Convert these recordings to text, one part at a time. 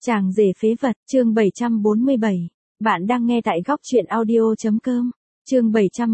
Chàng rể phế vật, chương 747. Bạn đang nghe tại góc truyện audio.com. Chương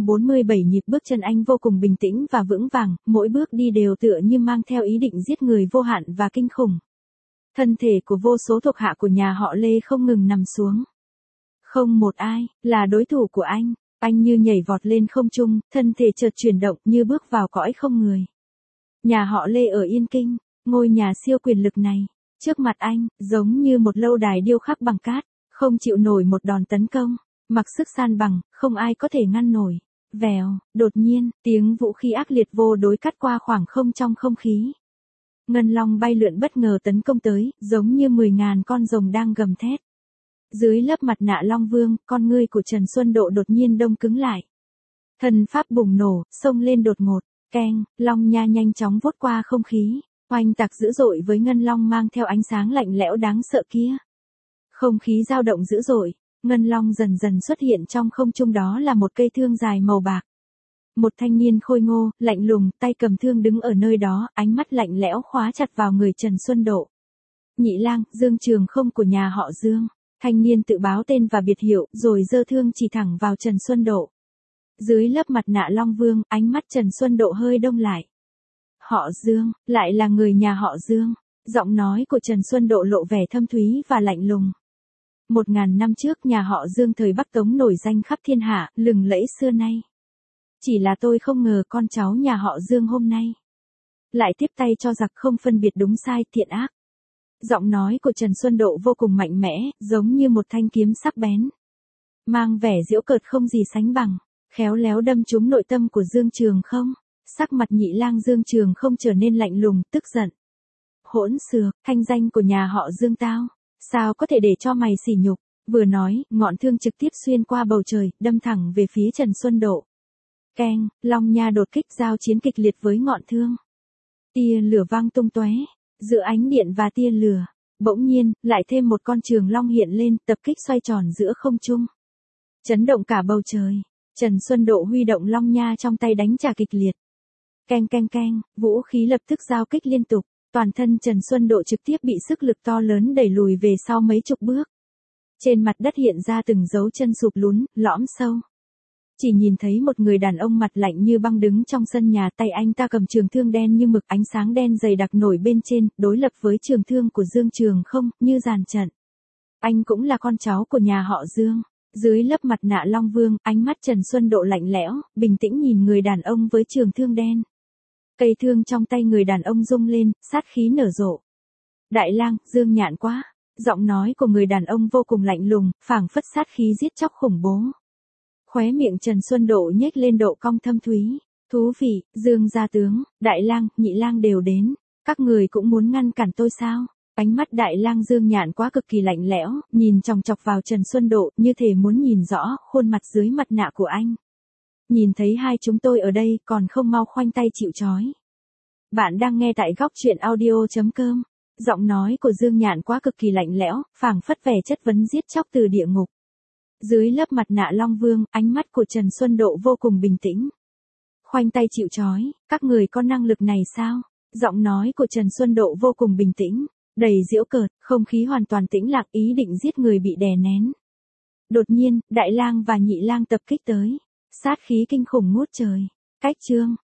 747 nhịp bước chân anh vô cùng bình tĩnh và vững vàng, mỗi bước đi đều tựa như mang theo ý định giết người vô hạn và kinh khủng. Thân thể của vô số thuộc hạ của nhà họ Lê không ngừng nằm xuống. Không một ai là đối thủ của anh. Anh như nhảy vọt lên không trung, thân thể chợt chuyển động như bước vào cõi không người. Nhà họ Lê ở Yên Kinh, ngôi nhà siêu quyền lực này. Trước mặt anh, giống như một lâu đài điêu khắc bằng cát, không chịu nổi một đòn tấn công, mặc sức san bằng, không ai có thể ngăn nổi. Vèo, đột nhiên, tiếng vũ khí ác liệt vô đối cắt qua khoảng không trong không khí. Ngân long bay lượn bất ngờ tấn công tới, giống như 10.000 con rồng đang gầm thét. Dưới lớp mặt nạ Long Vương, con ngươi của Trần Xuân Độ đột nhiên đông cứng lại. Thần pháp bùng nổ, xông lên đột ngột, keng, long nha nhanh chóng vút qua không khí. Oanh tạc dữ dội với ngân long mang theo ánh sáng lạnh lẽo đáng sợ kia. Không khí dao động dữ dội, ngân long dần dần xuất hiện trong không trung, đó là một cây thương dài màu bạc. Một thanh niên khôi ngô, lạnh lùng, tay cầm thương đứng ở nơi đó, ánh mắt lạnh lẽo khóa chặt vào người Trần Xuân Độ. Nhị lang, Dương Trường Không của nhà họ Dương. Thanh niên tự báo tên và biệt hiệu, rồi giơ thương chỉ thẳng vào Trần Xuân Độ. Dưới lớp mặt nạ Long Vương, ánh mắt Trần Xuân Độ hơi đông lại. Họ Dương, lại là người nhà họ Dương. Giọng nói của Trần Xuân Độ lộ vẻ thâm thúy và lạnh lùng. 1000 năm trước nhà họ Dương thời Bắc Tống nổi danh khắp thiên hạ, lừng lẫy xưa nay. Chỉ là tôi không ngờ con cháu nhà họ Dương hôm nay lại tiếp tay cho giặc không phân biệt đúng sai, thiện ác. Giọng nói của Trần Xuân Độ vô cùng mạnh mẽ, giống như một thanh kiếm sắc bén. Mang vẻ giễu cợt không gì sánh bằng, khéo léo đâm trúng nội tâm của Dương Trường Không. Sắc mặt nhị lang Dương Trường Không trở nên lạnh lùng, tức giận. Hỗn xược, thanh danh của nhà họ Dương tao, sao có thể để cho mày sỉ nhục? Vừa nói, ngọn thương trực tiếp xuyên qua bầu trời, đâm thẳng về phía Trần Xuân Độ. Keng, long nha đột kích giao chiến kịch liệt với ngọn thương. Tia lửa vang tung tóe, giữa ánh điện và tia lửa, bỗng nhiên, lại thêm một con trường long hiện lên, tập kích xoay tròn giữa không trung. Chấn động cả bầu trời, Trần Xuân Độ huy động long nha trong tay đánh trả kịch liệt. Keng keng keng, vũ khí lập tức giao kích liên tục, toàn thân Trần Xuân Độ trực tiếp bị sức lực to lớn đẩy lùi về sau mấy chục bước. Trên mặt đất hiện ra từng dấu chân sụp lún, lõm sâu. Chỉ nhìn thấy một người đàn ông mặt lạnh như băng đứng trong sân nhà, tay anh ta cầm trường thương đen như mực, ánh sáng đen dày đặc nổi bên trên, đối lập với trường thương của Dương Trường Không, như dàn trận. Anh cũng là con cháu của nhà họ Dương. Dưới lớp mặt nạ Long Vương, ánh mắt Trần Xuân Độ lạnh lẽo, bình tĩnh nhìn người đàn ông với trường thương đen. Cây thương trong tay người đàn ông rung lên, sát khí nở rộ. Đại lang, Dương nhạn quá. Giọng nói của người đàn ông vô cùng lạnh lùng, phảng phất sát khí giết chóc khủng bố. Khóe miệng Trần Xuân Độ nhếch lên độ cong thâm thúy. Thú vị, Dương gia tướng, đại lang, nhị lang đều đến. Các người cũng muốn ngăn cản tôi sao? Ánh mắt đại lang Dương nhạn quá cực kỳ lạnh lẽo, nhìn chòng chọc vào Trần Xuân Độ, như thể muốn nhìn rõ khuôn mặt dưới mặt nạ của anh. Nhìn thấy hai chúng tôi ở đây, còn không mau khoanh tay chịu trói. Bạn đang nghe tại góc truyện audio.com. Giọng nói của Dương nhạn quá cực kỳ lạnh lẽo, phảng phất vẻ chất vấn giết chóc từ địa ngục. Dưới lớp mặt nạ Long Vương, ánh mắt của Trần Xuân Độ vô cùng bình tĩnh. Khoanh tay chịu trói, các người có năng lực này sao? Giọng nói của Trần Xuân Độ vô cùng bình tĩnh, đầy giễu cợt, không khí hoàn toàn tĩnh lặng, ý định giết người bị đè nén. Đột nhiên, đại lang và nhị lang tập kích tới. Sát khí kinh khủng ngút trời. Cách chương.